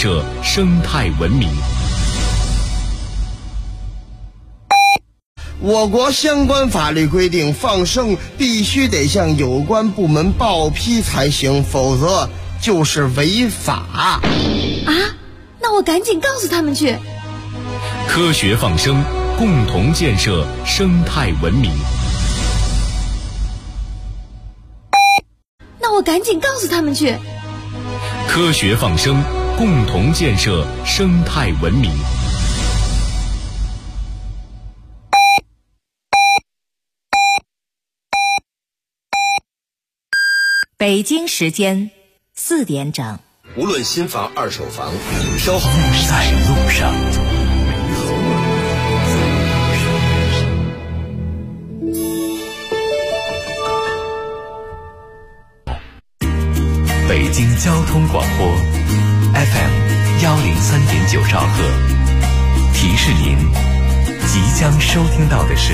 设生态文明。 我国相关法律规定，放生必须得向有关部门报批才行，否则就是违法。 啊，那我赶紧告诉他们去。 科学放生，共同建设生态文明。 那我赶紧告诉他们去。 科学放生，共同建设生态文明。 北京时间4点整。 无论新房二手房，稍好在路上。北京交通广播 FM103.9兆赫，提示您即将收听到的是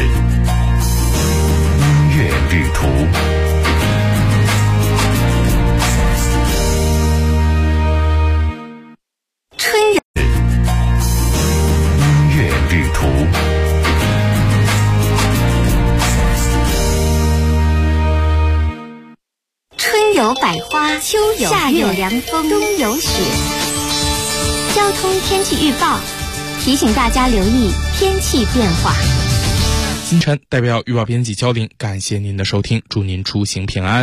音乐旅途。 有百花，秋有夏有凉风，冬有雪。交通天气预报提醒大家留意天气变化。 星辰代表预报编辑焦玲，感谢您的收听，祝您出行平安。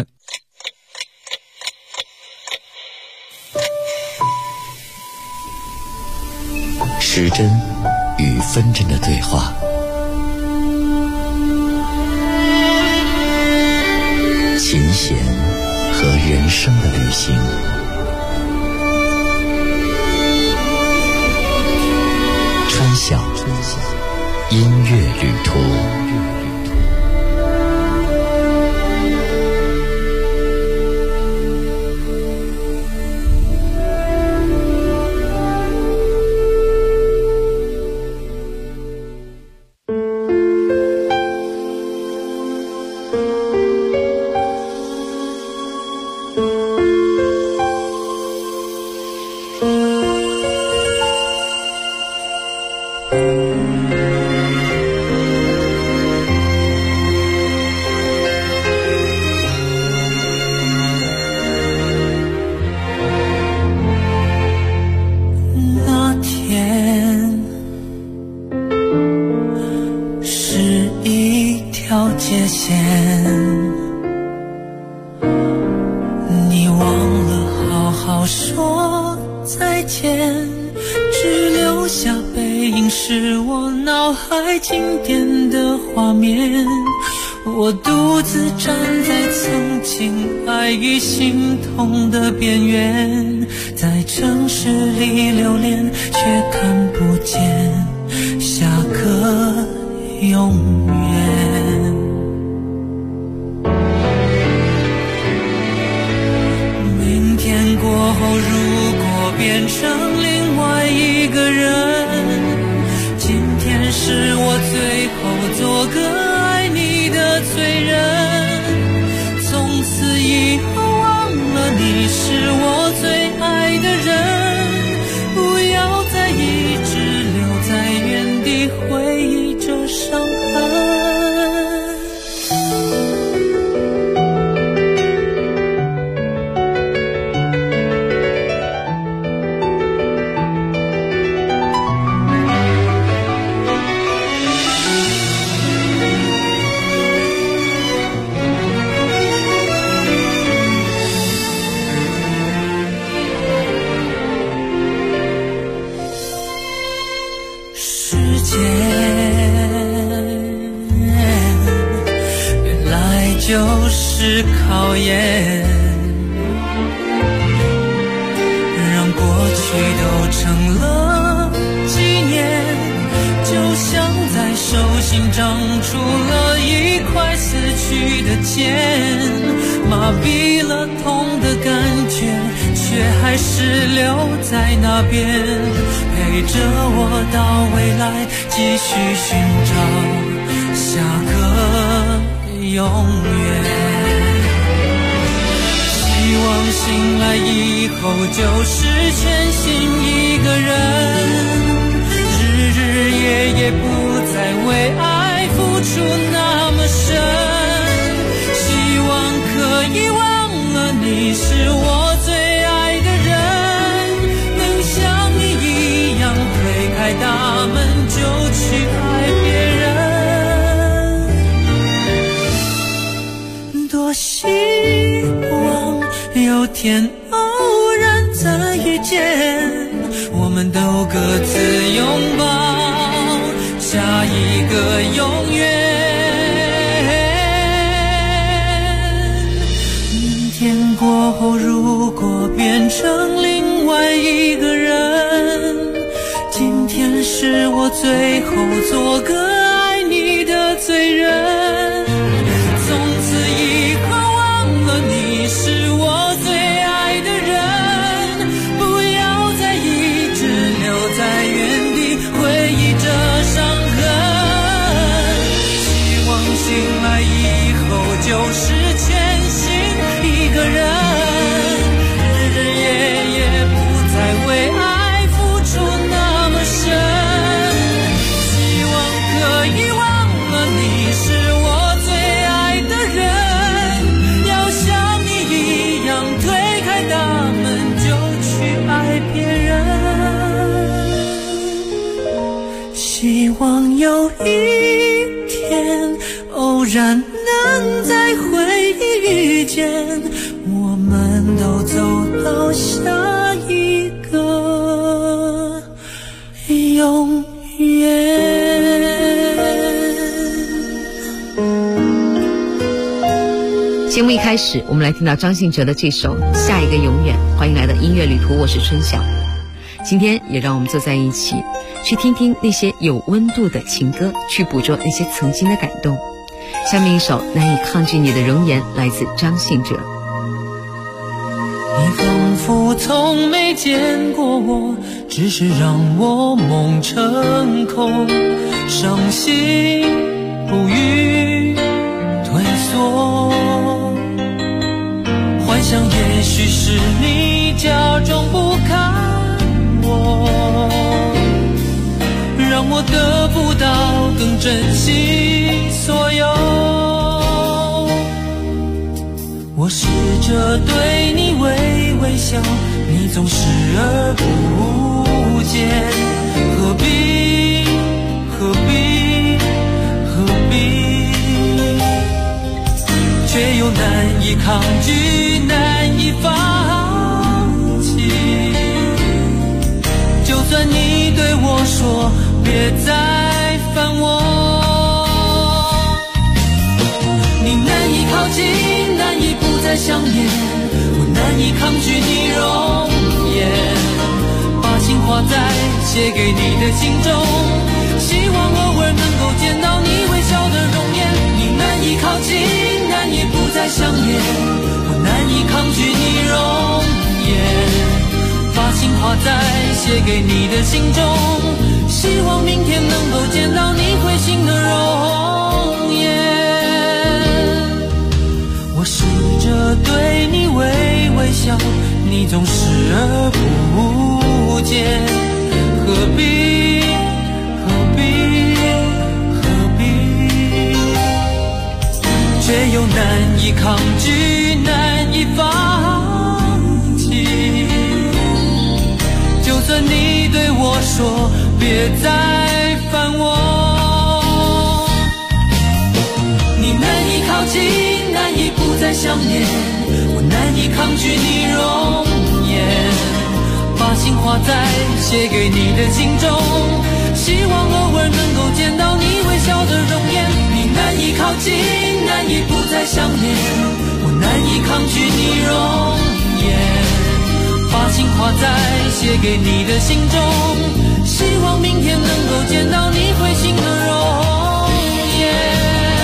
时针与分针的对话，琴弦和人生的旅行，川晓音乐旅途。 我独自站在曾经爱与心痛的边缘，在城市里流连，却看不见下个永远。明天过后，如果变成另外一个人，今天是我最后做个罪人，从此以后忘了你是我最爱的人，不要再一直留在原地回忆着伤痕。就是考验，让过去都成了纪念，就像在手心长出了一块死去的茧，麻痹了痛的感觉，却还是留在那边，陪着我到未来，继续寻找下个永远。希望醒来以后就是全新一就去爱别人。多希望有天偶然再遇见，我们都各自拥抱下一个永远。明天过后如果变成另外一个人，今天是我最后做个爱你的罪人。从此以后忘了你是我最爱的人，不要再一直留在原地回忆着伤痕。希望醒来以后就是全新一个人，日日夜夜不再为爱付出那么深。希望可以忘了你是我最爱的人，要像你一样推开大门就去爱别人。希望有一天偶然能再会遇见，我们都走到下一个永远。 节目一开始，我们来听到张信哲的这首《下一个永远》。欢迎来到音乐旅途，我是春晓。今天也让我们坐在一起，去听听那些有温度的情歌，去捕捉那些曾经的感动。下面一首《难以抗拒你的容颜》，来自张信哲。 你仿佛从没见过我，只是让我梦成空，伤心不语退缩，幻想也许是你假装不看我，让我得不到更珍惜所有。我试着对你微微笑，你总视而不见，何必何必何必，却又难以抗拒，难以放弃。就算你对我说别再烦我，你难以靠近，难以不再想念，我难以抗拒你容颜，把情画在写给你的信中，希望偶尔能够见到你微笑的容颜。你难以靠近，难以不再想念，我难以抗拒你容颜，把情画在写给你的信中，希望明天能够见到你会心的容颜。我试着对你微微笑，你总视而不见，何必何必何必，却又难以抗拒，难以放弃。就算你对我说别再烦我，你难以靠近，难以不再想念，我难以抗拒你容颜，把情画在写给你的信中，希望偶尔能够见到你微笑的容颜。你难以靠近，难以不再想念，我难以抗拒你容颜，把情画在写给你的信中，希望明天能够见到你会心的容颜。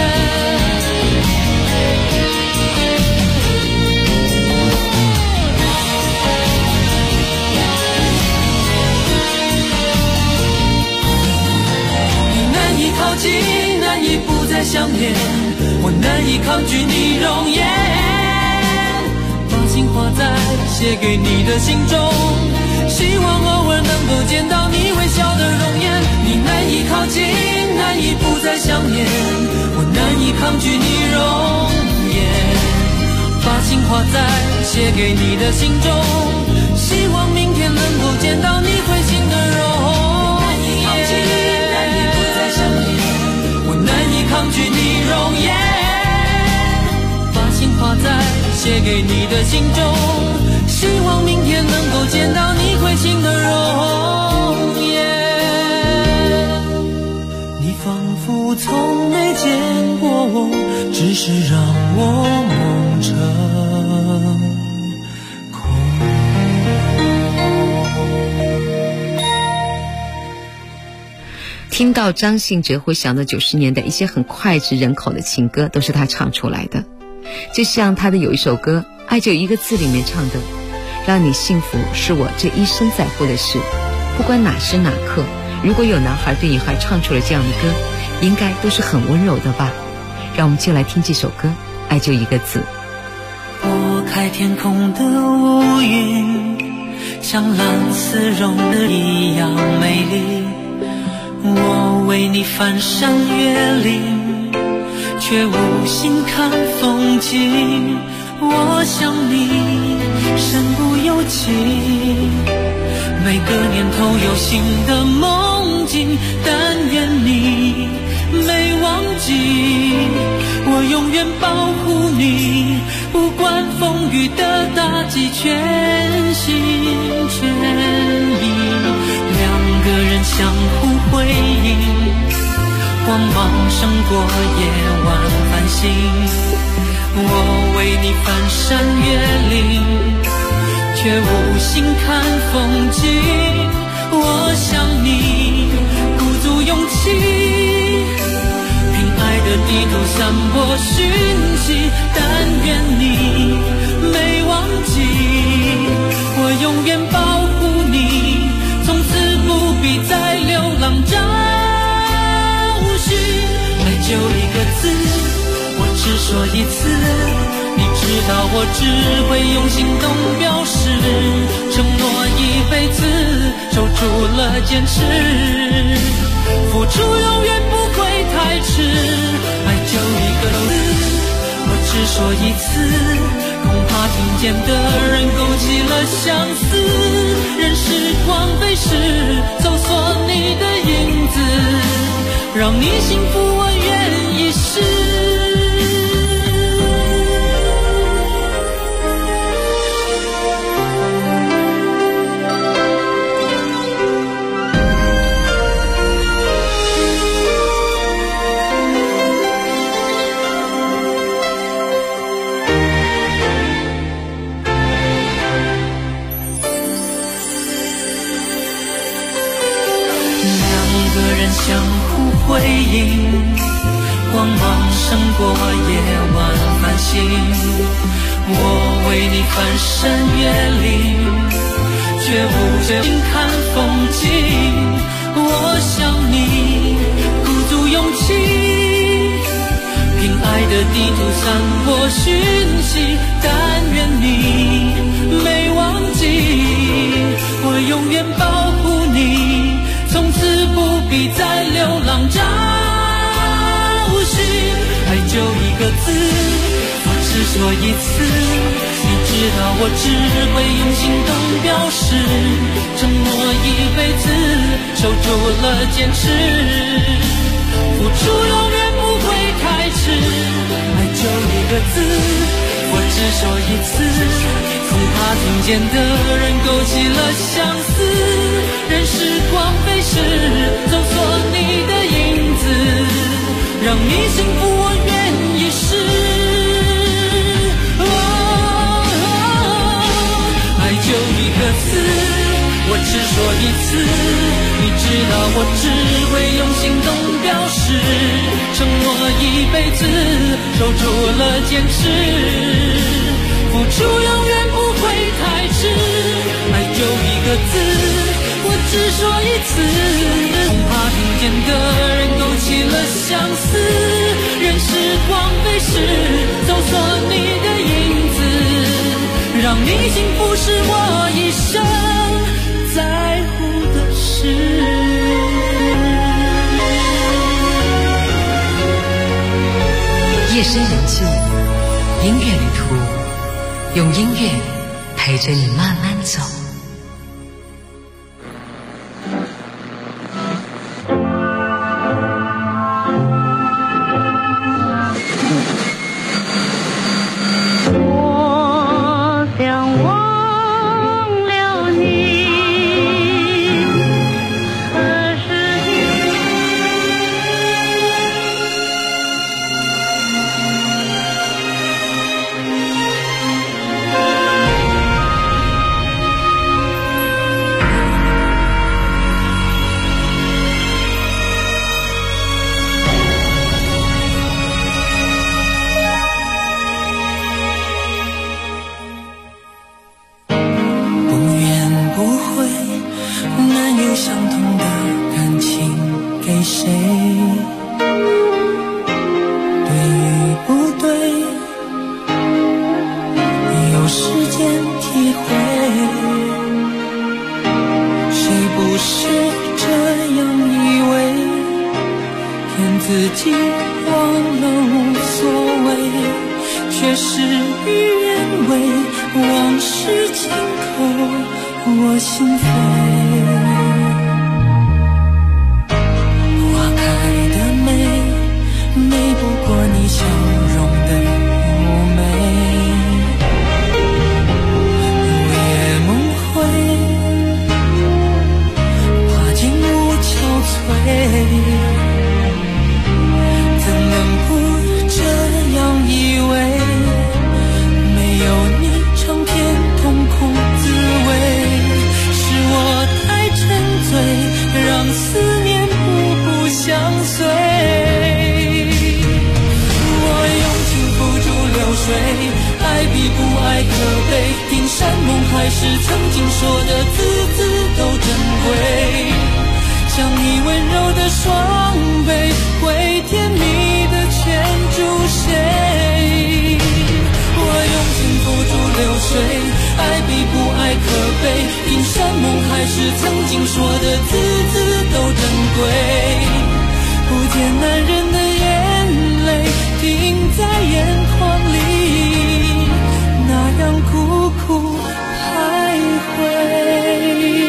靠近，难以不再想念，我难以抗拒你容颜，把情画在写给你的信中，希望偶尔能够见到你微笑的容颜。你难以靠近，难以不再想念，我难以抗拒你容颜，把情画在写给你的信中，希望明天能够见到你会心的容颜。 写给你的信中，希望明天能够见到你归期的容颜。你仿佛从没见过我，只是让我梦成听到张信哲会想到90年代一些很脍炙人口的情歌，都是他唱出来的。就像他的有一首歌《爱就一个字》里面唱的，让你幸福是我这一生在乎的事，不管哪时哪刻，如果有男孩对女孩唱出了这样的歌，应该都是很温柔的吧。让我们就来听这首歌《爱就一个字》。 拨开天空的乌云，像蓝丝绒的一样美丽，我为你翻山越岭，却无心看风景。我想你身不由己，每个年头有新的梦境，但愿你没忘记，我永远保护你，不管风雨的打击，全心全意。两个人相互辉映，光芒胜过夜晚繁星。我为你翻山越岭，却无心看风景。我想你鼓足勇气，凭爱的地图散播讯息，但愿你没忘记，我永远保护你，从此不必再流浪找寻。爱就一个字，我只说一次，你知道我只会用行动表示，承诺一辈子，守住了坚持，付出永远不会太迟。爱就一个字，我只说一次，恐怕听见的人勾起了相思，任时光飞逝，搜索你的影子，让你幸福我愿一世。相互辉映，光芒胜过夜晚繁星。我为你翻山越岭，却无心看风景。我想你鼓足勇气，凭爱的地图散播讯息，但愿你没忘记，我永远保护你，从此不必再流浪找寻。爱就一个字，我只说一次，你知道我只会用行动表示，承诺一辈子，守住了坚持，付出永远不会太迟。爱就一个字，我只说一次，恐怕听见的人勾起了相思，任时光飞逝，搜索你的影子，让你幸福我愿一世。爱就一个字，我只说一次，你知道我只会用行动表示，承诺一辈子，守住了坚持，付出永远不会太迟。爱就一个字，我只说一次，恐怕听见的人勾起了相思，任时光飞逝，搜索你的影子，让你幸福是我一生在乎的事。 夜深人静，音乐旅途，用音乐陪着你慢慢走。 我有相同的感情给谁？对与不对，有时间体会。谁不是这样以为，骗自己忘了无所谓，却事与愿违，往事轻扣我心扉。花开的美，美不过你笑容的妩媚。午夜梦回，花间无憔悴，怎能不这样以为？没有你尝遍痛苦滋味，是我太沉醉，让思念步步相随。我用情付诸流水，爱比不爱可悲，听山盟海誓曾经说的字字都珍贵，像你温柔的双臂，会甜蜜的牵住谁？我用情付诸流水，爱比不爱可悲，听山盟海誓曾经说的字字都珍贵，不见男人的眼泪停在眼眶里，那样苦苦徘徊。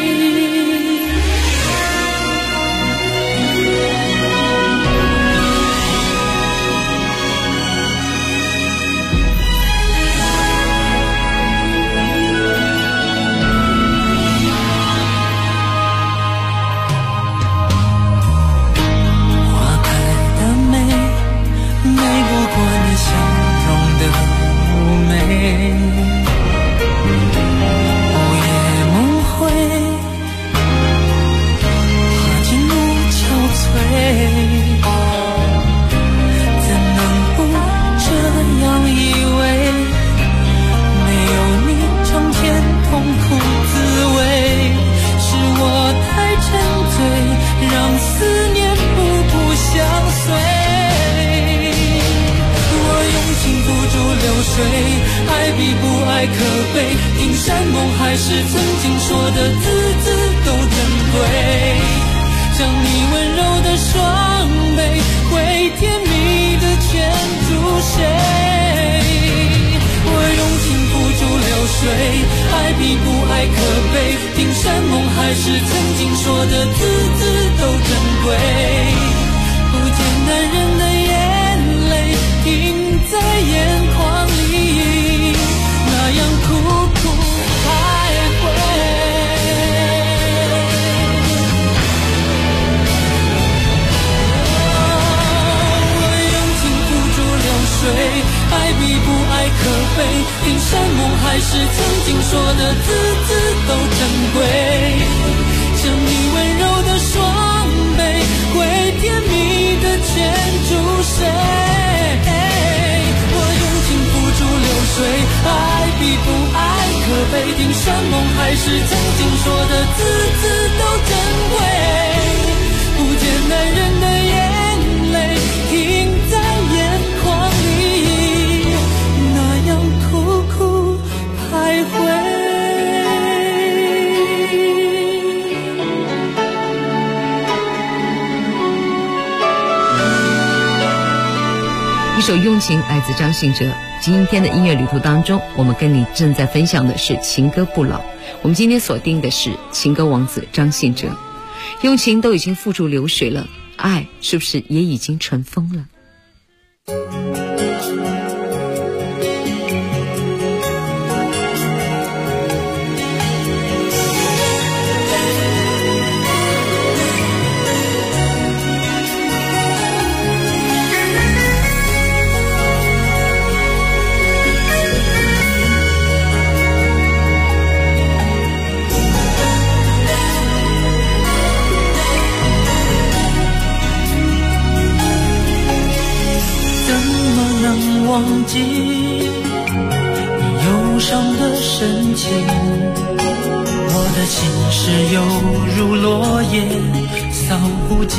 爱比不爱可悲，听山盟海誓曾经说的字字都珍贵，像你温柔的双臂，会甜蜜的牵住谁？我用情付诸流水，爱比不爱可悲，听山盟海誓曾经说的字字都珍贵，不见男人的眼泪停在眼眶里，那样苦苦徘徊。我用情付诸流水，爱比不爱可悲，听山盟海誓曾经说的字字都珍贵，像你温柔的双臂，会甜蜜的牵住谁？爱比不爱可悲，听山盟海誓曾经说的字字都珍贵，不见男人的眼泪停在眼眶里，那样苦苦徘徊。 一首用情来自张信哲。今天的音乐旅途当中，我们跟你正在分享的是情歌不老。我们今天锁定的是情歌王子张信哲。用情都已经付诸流水了，爱是不是也已经成风了？ 忘记你忧伤的神情，我的心事犹如落叶扫不尽，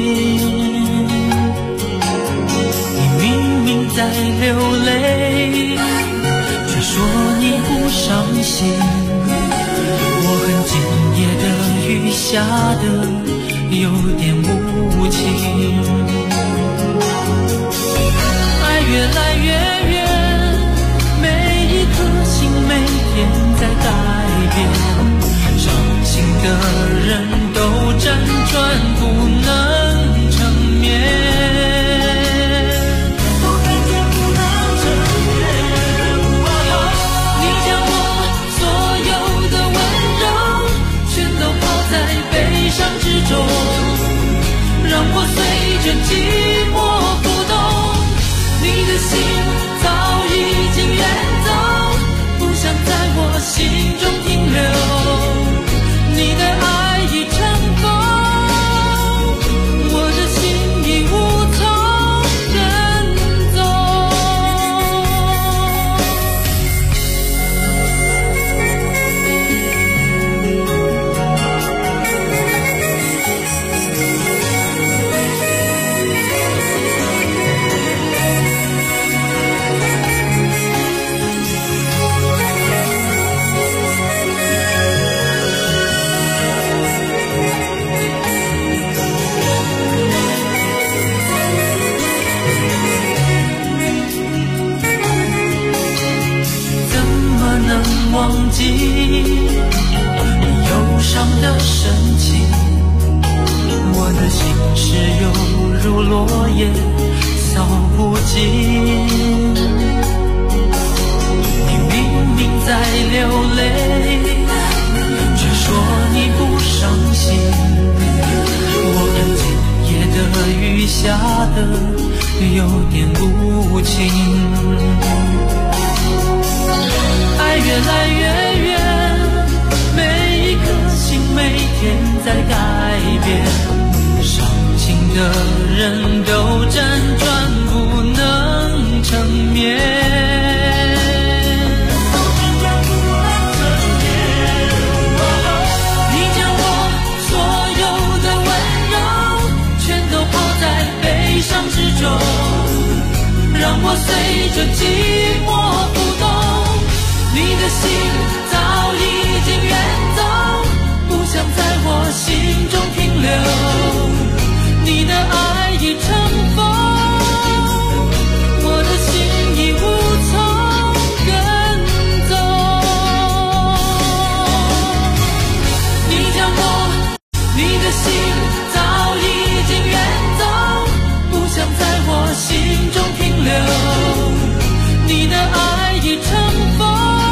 你明明在流泪，却说你不伤心。我恨今夜的雨下得有点无情，爱越来越远，每一颗心每天在改变，伤心的人都辗转不能成眠，都感觉不能成眠。你将我所有的温柔全都抛在悲伤之中，让我随着寂寞浮动，你的心早已经远走，不想在我心中停留，你的爱已成风，我的心已无从跟踪。忘记忧伤的神情，我的心事犹如落叶扫不尽，你明明在流泪，却说你不伤心。我看今夜的雨下得有点无情，爱越来越远，每一颗心每天在改变，伤心的人都辗转不能成眠，都辗转不能成眠。你将我所有的温柔全都抛在悲伤之中，让我随着寂寞浮动，你的心早已经远走，不想在我心中停留，你的爱已成风，我的心已无从跟踪。你将我，你的心早已经远走，不想在我心中停留，你的爱已成风，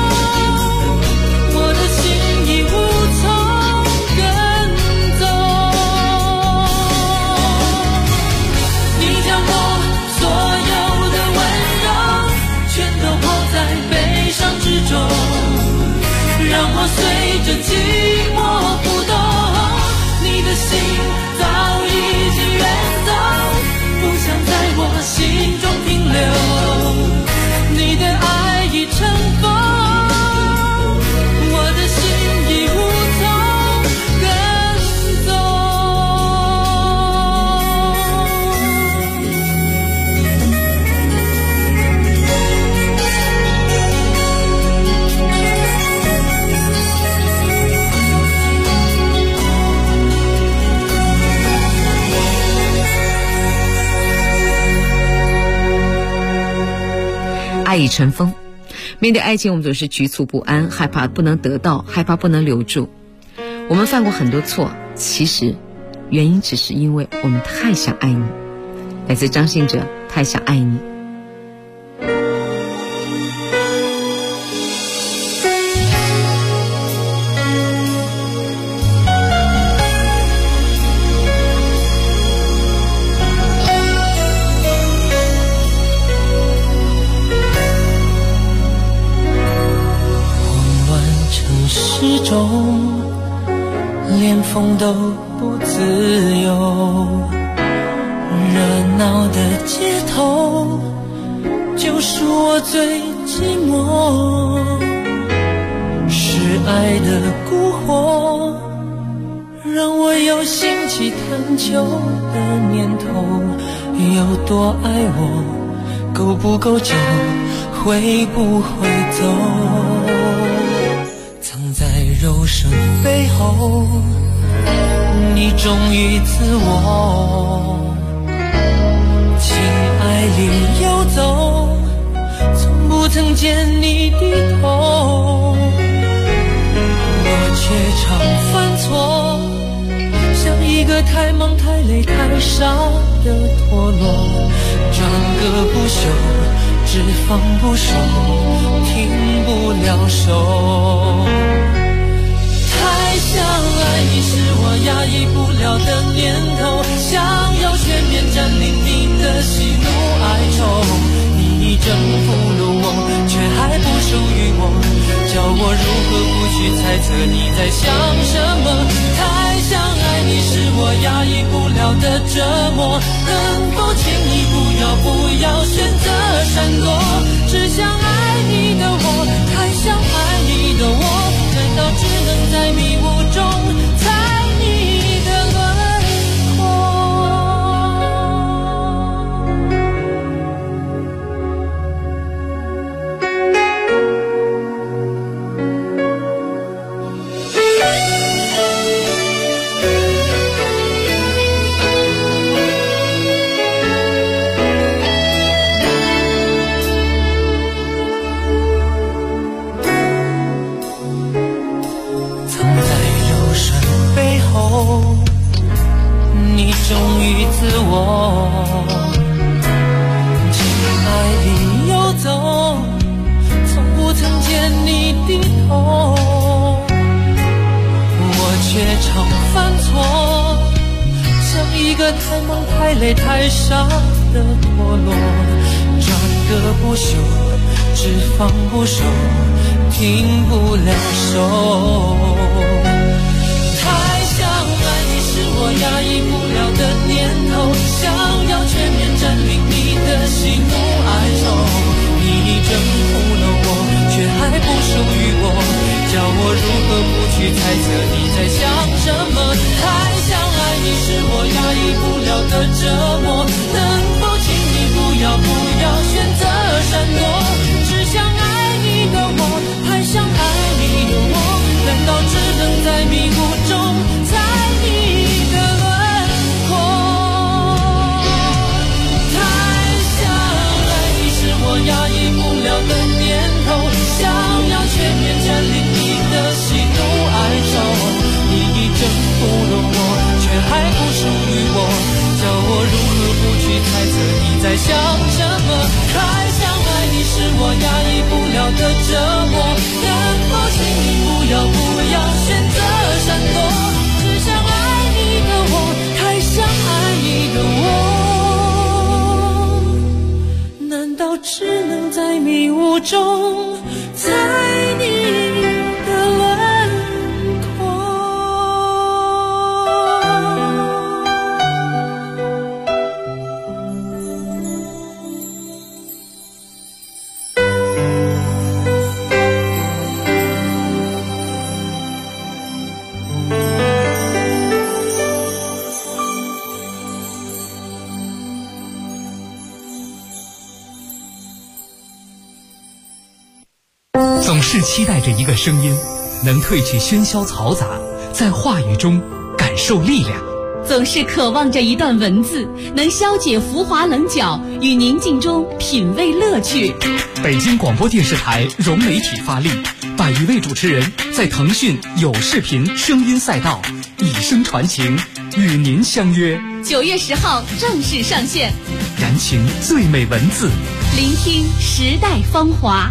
让我随着寂寞浮动，你的心早已经远走，不想在我心中停留，你的爱已成风，我的心已无从跟踪。 爱已成风，面对爱情我们总是局促不安，害怕不能得到，害怕不能留住。我们犯过很多错，其实原因只是因为我们太想爱你。来自张信哲，太想爱你。 之中，连风都不自由，热闹的街头就是我最寂寞。时爱的蛊惑，让我有兴起探究的念头。有多爱我，够不够久，会不会走？藏在柔声背后，你忠于自我，情爱里游走，从不曾见你低头。我却常犯错，像一个太忙太累太傻的陀螺，转个不休，只放不收，停不了手。太想爱你是我压抑不了的念头，想要全面占领你的喜怒哀愁。你征服了我，却还不属于我，叫我如何不去猜测你在想什么。太想爱你是我压抑不了的折磨，能否请你不要选择闪躲？只想爱你的我，太想爱你的我，难道只能在迷雾中猜你的轮廓？你忠于自我，情爱里游走，从不曾见你低头。我却常犯错，像一个太忙太累太傻的陀螺，转个不休，只放不收，停不了手。我压抑不了的念头，想要全面占领你的喜怒哀愁。你征服了我，却还不属于我，叫我如何不去猜测你在想什么。太想爱你是我压抑不了的折磨，能否请你不要选择闪躲？只想爱你的我，还想爱你的我，难道只能在迷雾中猜你压抑不了的念头，想要全面占领你的喜怒哀愁。你征服了我，却还不属于我，叫我如何不去猜测你在想什么。太想爱你是我压抑不了的折磨，能否请你不要选择闪躲？只想爱你的我，太想爱你的我，难道只能在迷雾中猜你的轮廓？ 总是期待着一个声音，能褪去喧嚣嘈杂，在话语中感受力量。 总是渴望着一段文字，能消解浮华棱角，与宁静中品味乐趣。 北京广播电视台融媒体发力，100余位主持人在腾讯有视频声音赛道以声传情，与您相约。 9月10号正式上线， 燃情最美文字， 聆听时代芳华。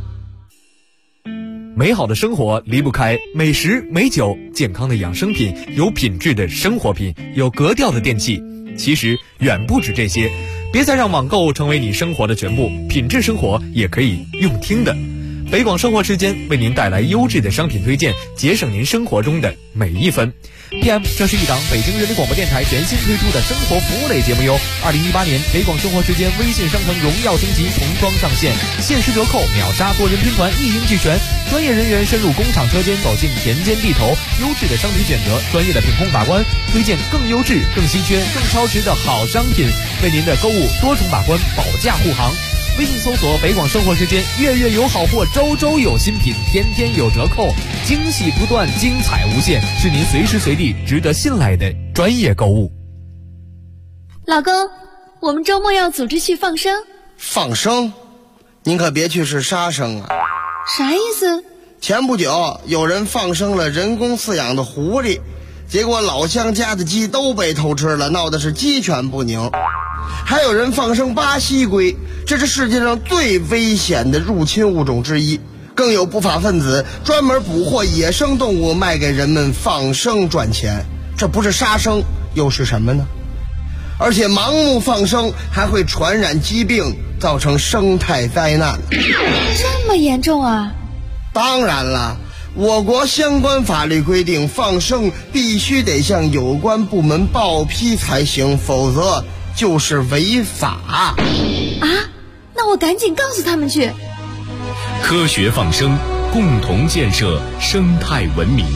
美好的生活离不开美食美酒，健康的养生品，有品质的生活品，有格调的电器。其实远不止这些，别再让网购成为你生活的全部，品质生活也可以用听的。 北广生活时间为您带来优质的商品推荐，节省您生活中的每一分。PM， 这是一档北京人民广播电台全新推出的生活服务类节目哟。2018年北广生活时间微信商城荣耀升级，重装上线，限时折扣，秒杀多人拼团，一应俱全。专业人员深入工厂车间，走进田间地头，优质的商品选择，专业的品控把关，推荐更优质、更稀缺、更超值的好商品，为您的购物多重把关，保价护航。微信搜索北广生活时间，月月有好货，周周有新品，天天有折扣，惊喜不断，精彩无限，是您随时随地值得信赖的专业购物。 老公，我们周末要组织去放生。 放生？您可别去是杀生啊！ 啥意思？ 前不久有人放生了人工饲养的狐狸，结果老乡家的鸡都被偷吃了，闹得是鸡犬不宁。还有人放生巴西龟，这是世界上最危险的入侵物种之一。更有不法分子专门捕获野生动物卖给人们放生赚钱，这不是杀生又是什么呢？而且盲目放生还会传染疾病，造成生态灾难。 这么严重啊？ 当然了，我国相关法律规定，放生必须得向有关部门报批才行，否则就是违法啊！ 那我赶紧告诉他们去。 科学放生，共同建设生态文明。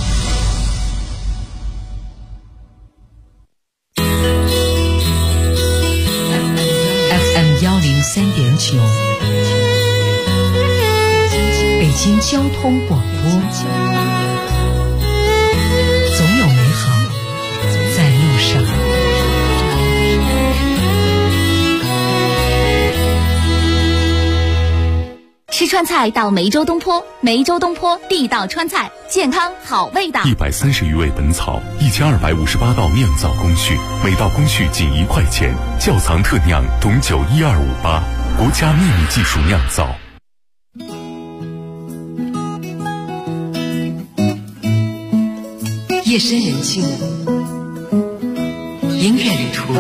FM 103.9，北京交通广播，总有美好在路上。 吃川菜到梅州东坡，梅州东坡地道川菜，健康好味道。 130余味本草，1258道酿造工序，每道工序仅1块钱。窖藏特酿董酒12588，国家秘密技术酿造。 夜深人静，音乐旅途，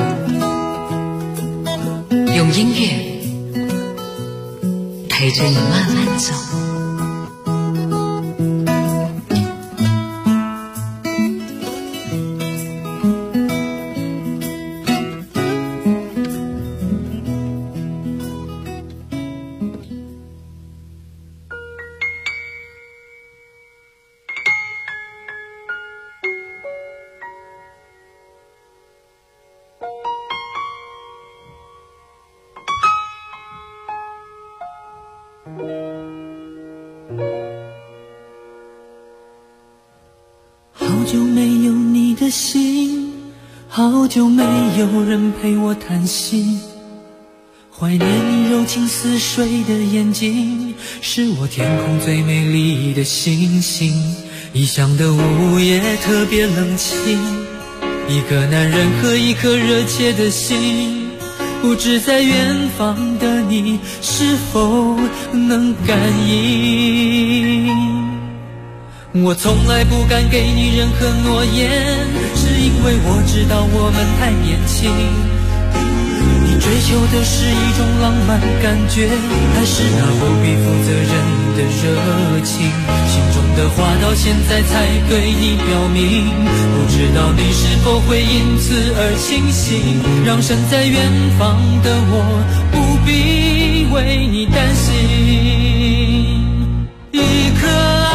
用音乐陪着你慢慢走。 好久没有你的心，好久没有人陪我谈心，怀念你柔情似水的眼睛，是我天空最美丽的星星。异乡的午夜特别冷清，一个男人和一颗热切的心，不知在远方的你是否能感应。我从来不敢给你任何诺言，是因为我知道我们太年轻。你追求的是一种浪漫感觉，还是那不必负责任的热情？心中的话到现在才对你表明，不知道你是否会因此而清醒，让身在远方的我不必为你担心。一颗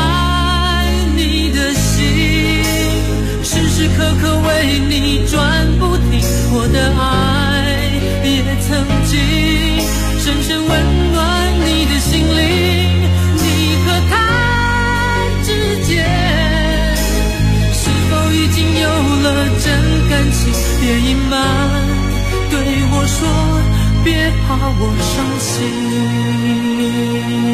时时刻刻为你转不停，我的爱也曾经深深温暖你的心灵。你和他之间是否已经有了真感情？别隐瞒，对我说，别怕我伤心。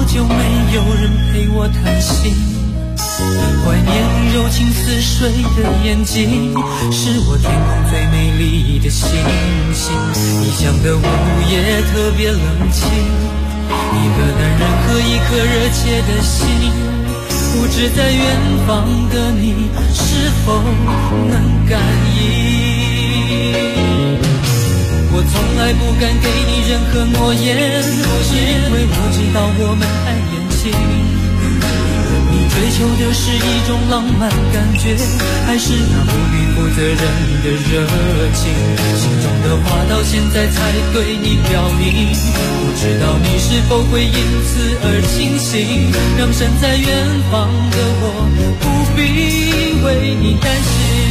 好久没有人陪我谈心，怀念你柔情似水的眼睛，是我天空最美丽的星星。异乡的午夜特别冷清，一个男人和一颗热切的心，不知在远方的你是否能感应。我从来不敢给你任何诺言，因为我知道我们还年轻。你追求的是一种浪漫感觉，还是那无比负责任的热情？心中的话到现在才对你表明，不知道你是否会因此而清醒，让身在远方的我不必为你担心。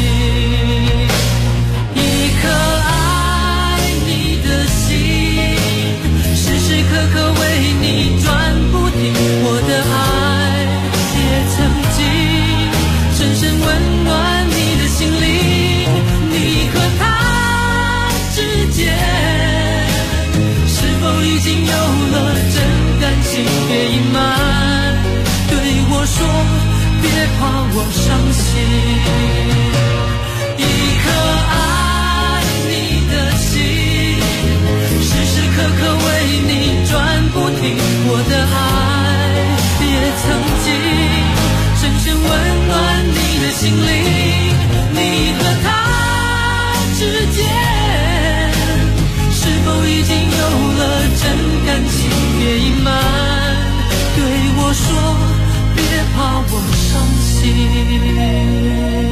一颗爱你的心，时时刻刻为你转不停，我的爱也曾经深深温暖你的心灵。你和他之间是否已经有了真感情？别隐瞒，对我说，别怕我伤心。一颗爱你的心，时时刻刻为你转不停，我的爱也曾经深深温暖你的心灵。你和他之间是否已经有了真感情？别隐瞒，对我说，别怕我伤心。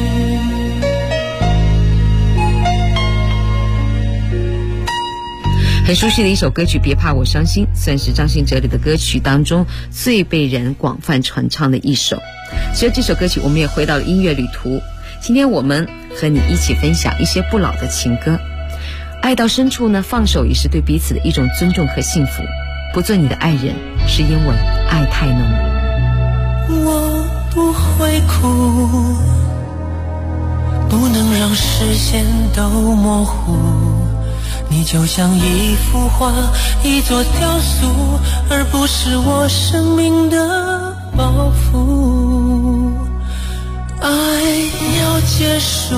很熟悉的一首歌曲《别怕我伤心》，算是张信哲里的歌曲当中最被人广泛传唱的一首。随着这首歌曲，我们也回到了音乐旅途。今天我们和你一起分享一些不老的情歌。爱到深处呢，放手也是对彼此的一种尊重和幸福。不做你的爱人，是因为爱太浓。 我不会哭，不能让视线都模糊。你就像一幅画，一座雕塑，而不是我生命的包袱。爱要结束，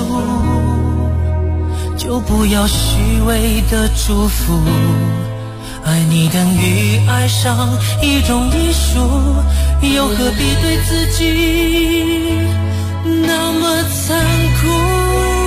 就不要虚伪的祝福。爱你等于爱上一种艺术，又何必对自己那么残酷？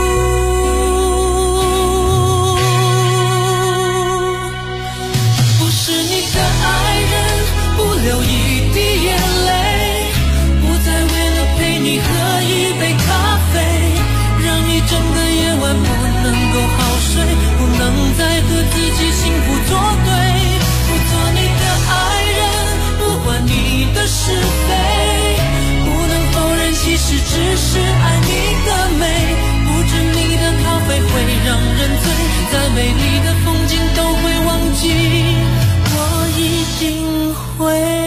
流一滴眼泪，不再为了陪你喝一杯咖啡，让你整个夜晚不能够好睡，不能再和自己幸福作对。不做你的爱人，不管你的是非，不能否认其实只是爱你的美。不止你的咖啡会让人醉，再美丽的风景都会忘记，我一定会。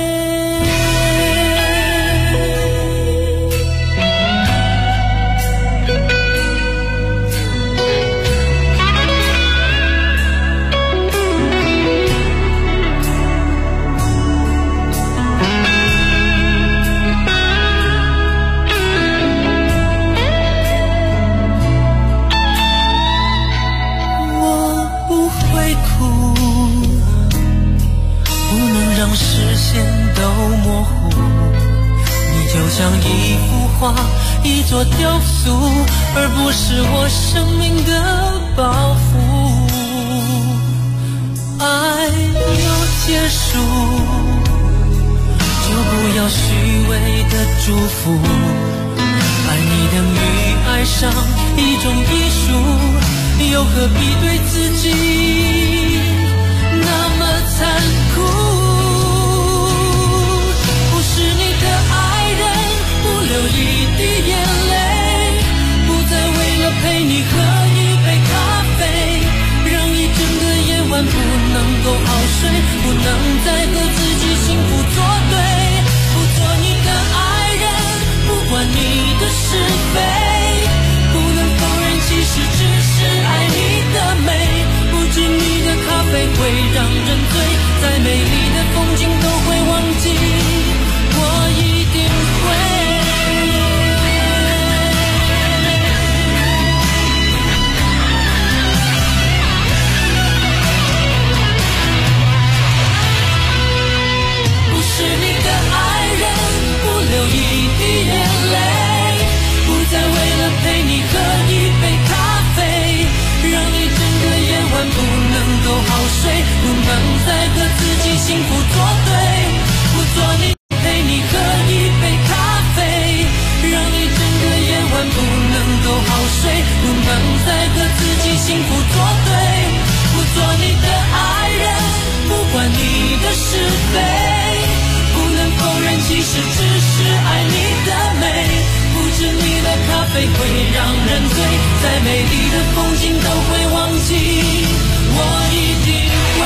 视线都模糊，你就像一幅画，一座雕塑，而不是我生命的包袱。爱要结束，就不要虚伪的祝福。爱你等于爱上一种艺术，又何必对自己那么残酷？流一滴眼泪，不再为了陪你喝一杯咖啡，让一整个夜晚不能够好睡，不能再和自己幸福作对。不做你的爱人，不管你的是非，不能否认其实只是爱你的美。不止你的咖啡会让人醉，再美丽的风景都会忘记。 幸福作对，不做你陪你喝一杯咖啡，让一整个夜晚不能够好睡，不能再和自己幸福作对，不做你的爱人，不管你的是非，不能否认其实只是爱你的美，不止你的咖啡会让人醉，再美丽的风景都会忘记，我一定会。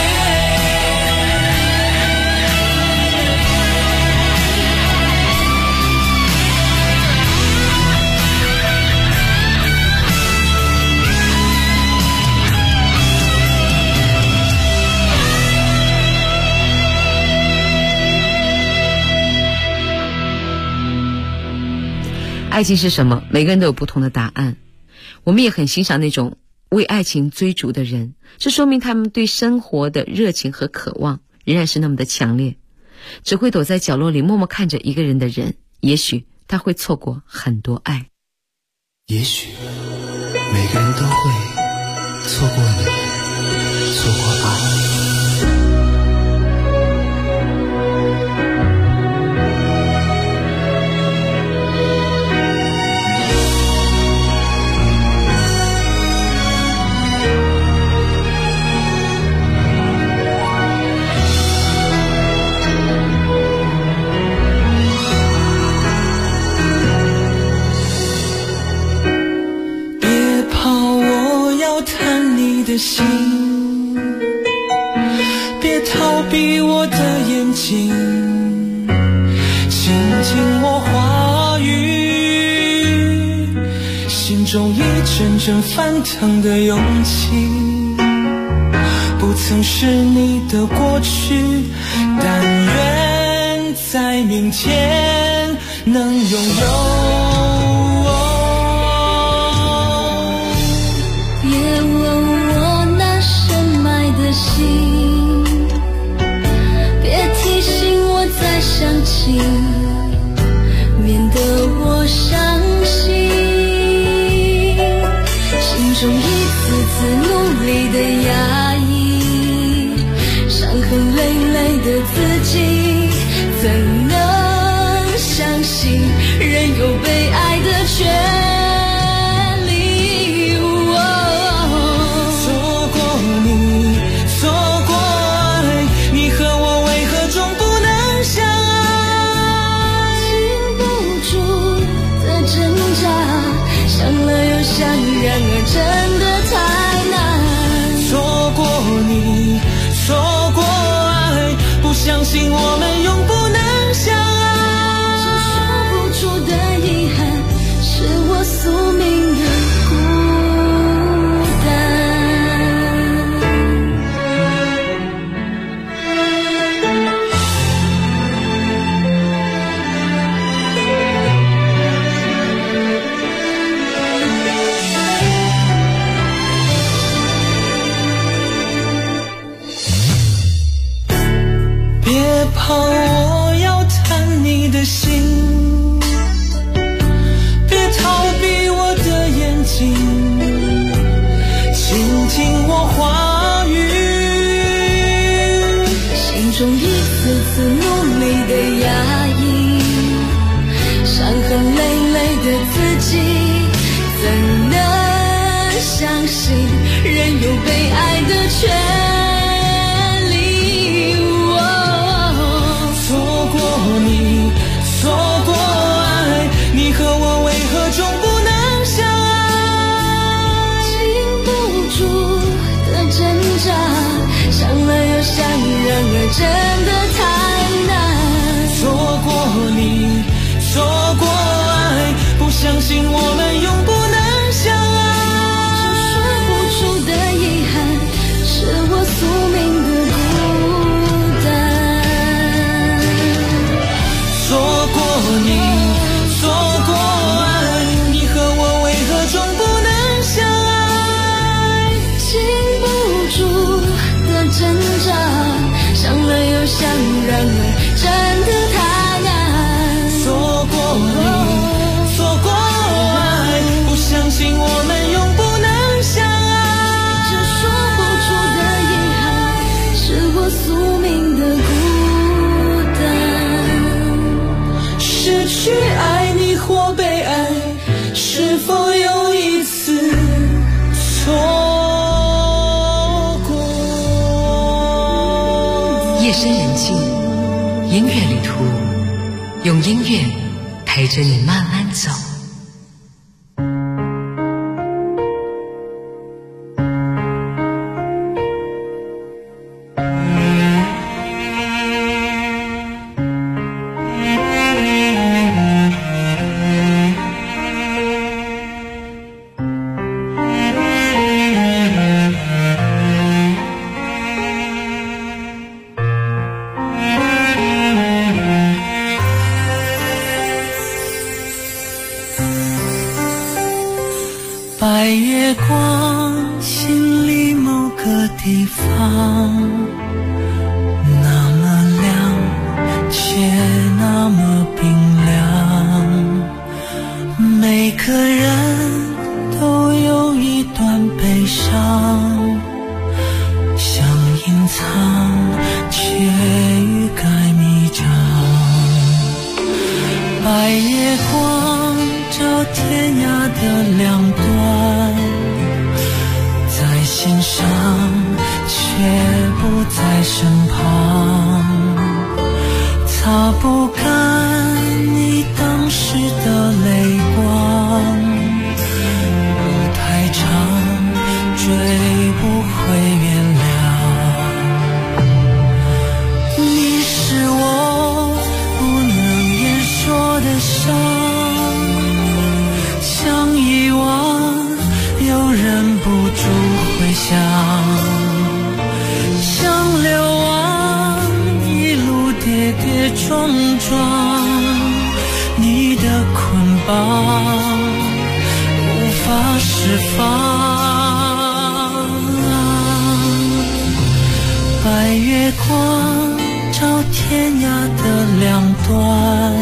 爱情是什么？每个人都有不同的答案。我们也很欣赏那种为爱情追逐的人，这说明他们对生活的热情和渴望仍然是那么的强烈。只会躲在角落里默默看着一个人的人，也许他会错过很多爱。 也许每个人都会错过你，错过爱。 的心，别逃避我的眼睛，倾听我话语，心中一阵阵翻腾的勇气，不曾是你的过去，但愿在明天能拥有。 心，别提醒我再想起，免得我伤心。心中一次次努力的压抑，伤痕累累的自己，怎能相信人有被爱的权？然而真的太难， 错过你，错过爱，不相信我们永不能相爱。 这说不出的遗憾，是我宿命的孤单。 怕我要探你的心，别逃避我的眼睛，倾听我话语， 心中一次次努力的压抑，伤痕累累的自己，怎能相信人有被爱的权？ 错过爱，你和我为何终不能相爱？ 禁不住的挣扎，想了又想，然而真的太难。 错过你，错过爱，不相信我们永不能相爱。 这说不出的遗憾，是我宿命的孤单。 错过你，错过爱，你和我为何终不能相爱？ 禁不住的挣扎，想了又想， 夜深人静，音乐旅途，用音乐陪着你慢慢走。 白月光，心里某个地方，那么亮，却那么冰凉。每个人都有一段悲伤，想隐藏，却欲盖弥彰。白月光照天涯的两端，在心上却不在身旁，擦不干你当时的泪光，路太长，追不回原谅。你是我不能言说的伤，想遗忘又忍不住回想，想流亡一路跌跌撞撞，你的捆绑无法释放。白月光照天涯的两端，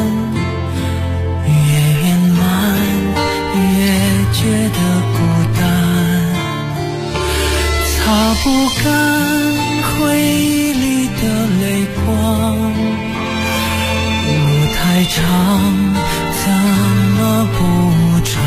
越圆满越觉得孤单，擦不干回忆里的泪光，路太长，怎么不长？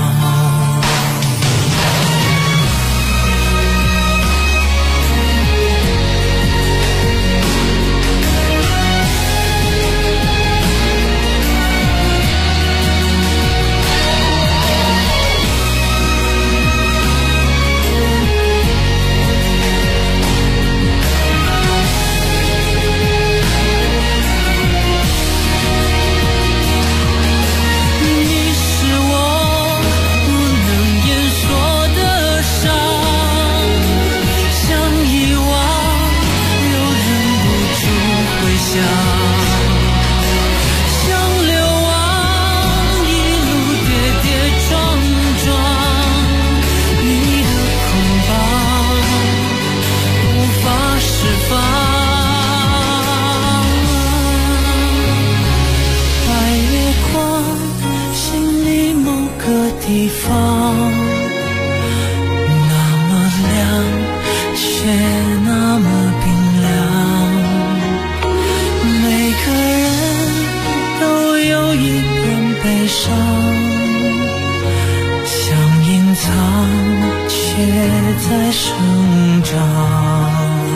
地方那么亮，却那么冰凉。每个人都有一段悲伤，想隐藏，却在生长。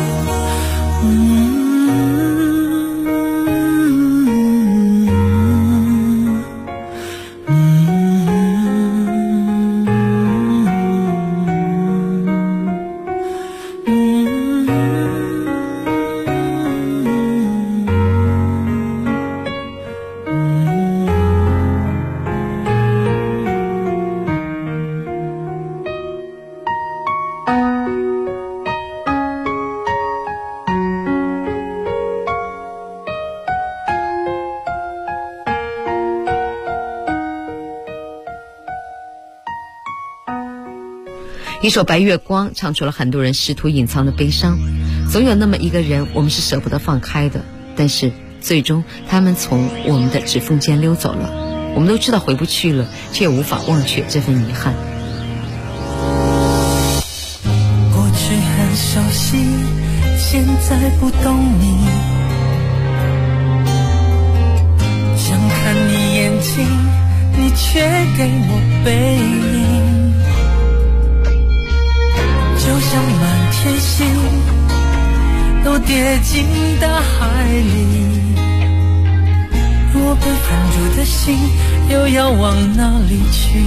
一首《白月光》唱出了很多人试图隐藏的悲伤。总有那么一个人，我们是舍不得放开的，但是最终他们从我们的指缝间溜走了。我们都知道回不去了，却无法忘却这份遗憾。 过去很熟悉，现在不懂你，想看你眼睛，你却给我背影，就像满天星都滴跌进大海里。若被放逐的心又要往哪里去？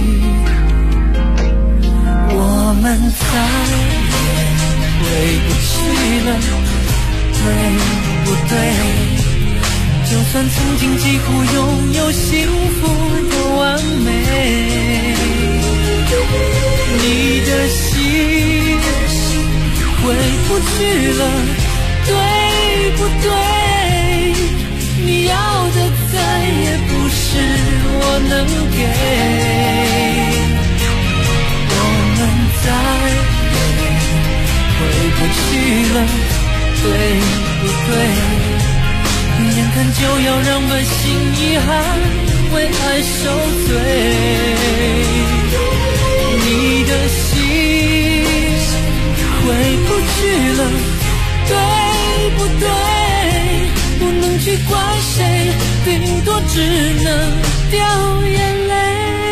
我们再也回不去了，对不对？就算曾经几乎拥有幸福的完美，你的心回不去了，对不对？你要的再也不是我能给，我们再也回不去了，对不对？眼看就要让满心遗憾为爱受罪，你的心回不去了，对不对？不能去怪谁，顶多只能掉眼泪。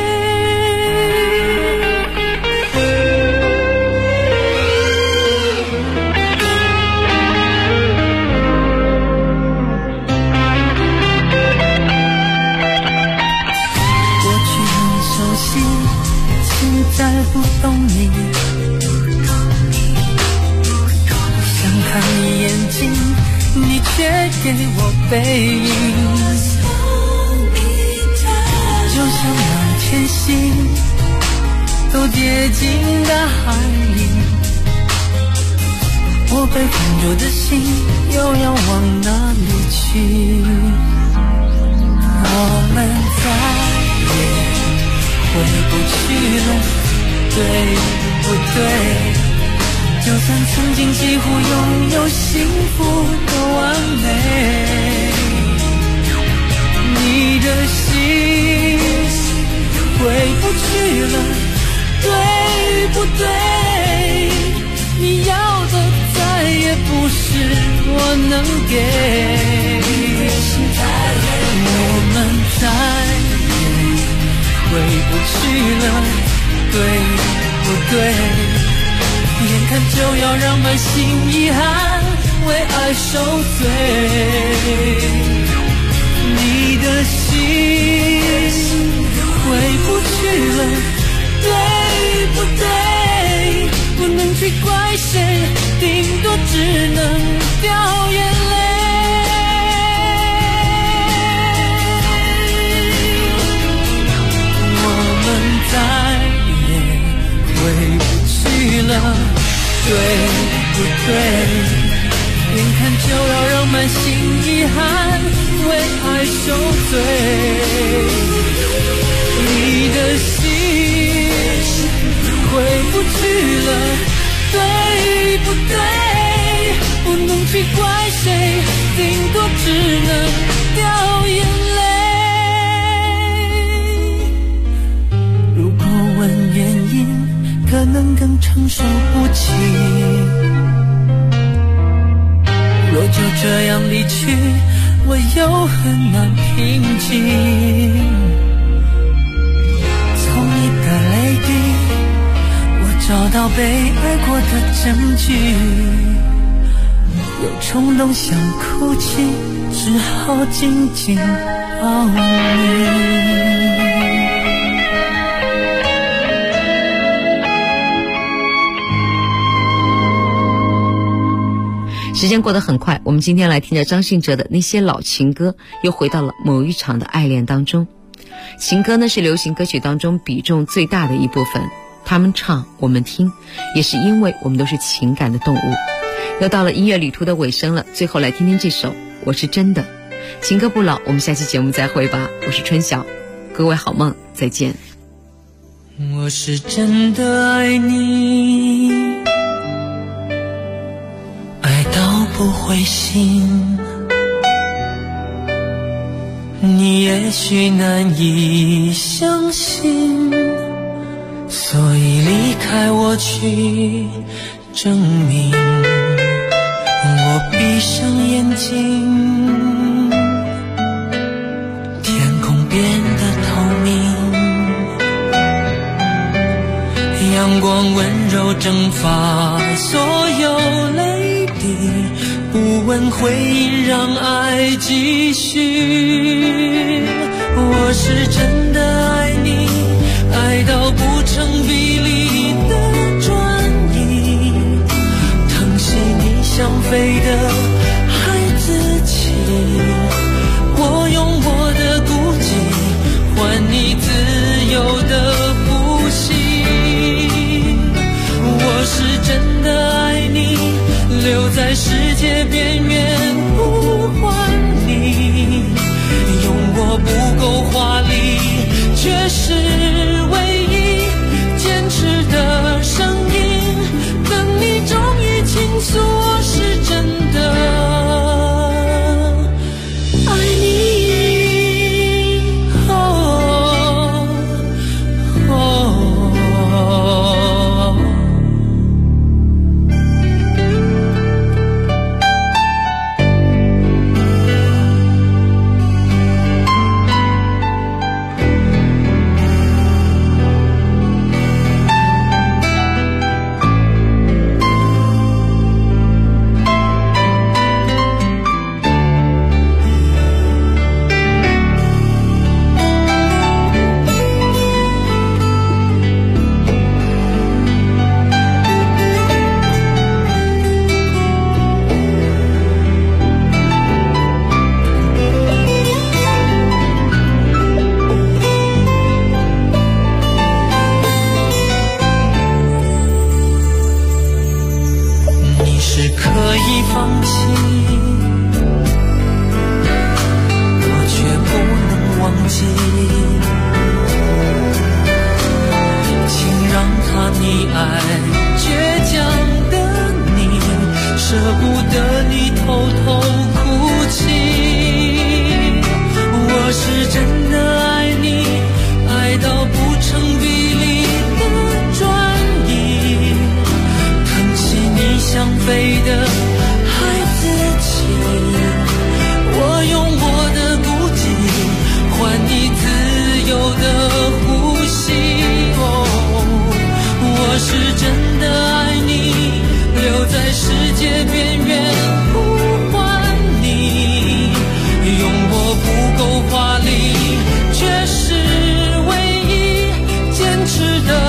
再不懂你，想看你眼睛，你却给我背影，就像那天星都跌进大海里，我被放逐的心又要往哪里去？我们再也回不去了，对不对？就算曾经几乎拥有幸福的完美，你的心回不去了，对不对？你要的再也不是我能给，我们再也回不去了，对不对？眼看就要让满心遗憾为爱受罪，你的心回不去了，对不对？不能去怪谁，顶多只能掉眼泪。我们再也回不去了，对不对？眼看就要让满心遗憾为爱受罪，你的心回不去了，对不对？不能去怪谁，顶多只能掉眼泪。如果问原因，可能更承受不起，若就这样离去，我又很难平静。从你的泪滴，我找到被爱过的证据，有冲动想哭泣，只好紧紧抱你。 时间过得很快，我们今天来听着张信哲的那些老情歌，又回到了某一场的爱恋当中。情歌呢是流行歌曲当中比重最大的一部分，他们唱我们听，也是因为我们都是情感的动物。又到了音乐旅途的尾声了，最后来听听这首我是真的。情歌不老，我们下期节目再会吧。我是春晓，各位好梦，再见。 我是真的爱你，爱到不灰心，你也许难以相信，所以离开我去证明。我闭上眼睛，天空变得透明，阳光温柔蒸发所有泪滴，不吻回应让爱继续。我是真的爱你，爱到不成比例的转移，疼惜你想飞的孩子气，我用我的孤寂换你自由的呼吸。我是真的爱你，留在世界边缘呼唤你，用我不够华丽却是唯一坚持的声音，等你终于倾诉，我是真的爱你。